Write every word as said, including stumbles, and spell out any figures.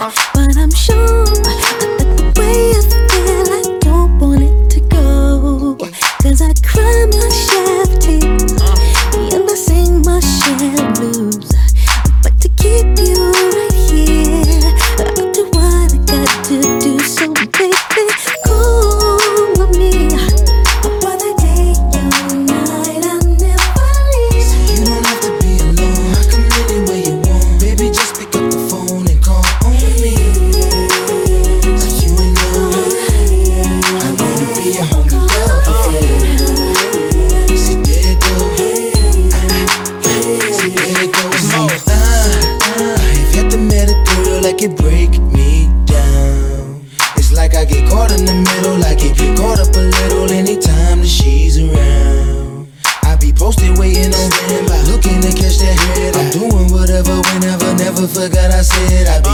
But I'm sure that the way I feel, I don't want it to go. Cause I cry my share of tears and I sing my share of blues. But to keep you right here, I'll do what I got to do. So baby, call on me. Whether day or night, I'll never leave. So you don't have to be alone. I come anywhere you want. Baby, just pick up the phone and call on me. Like you ain't know I wanna be a homie lover. See there it go. See there it go. See, uh, I've yet to met a girl that can break me down. It's like I get caught in the middle, like it get caught up a little anytime that she's around. I be posted waiting on standby, looking to catch that head. I'm doing whatever, whenever, never forgot I said I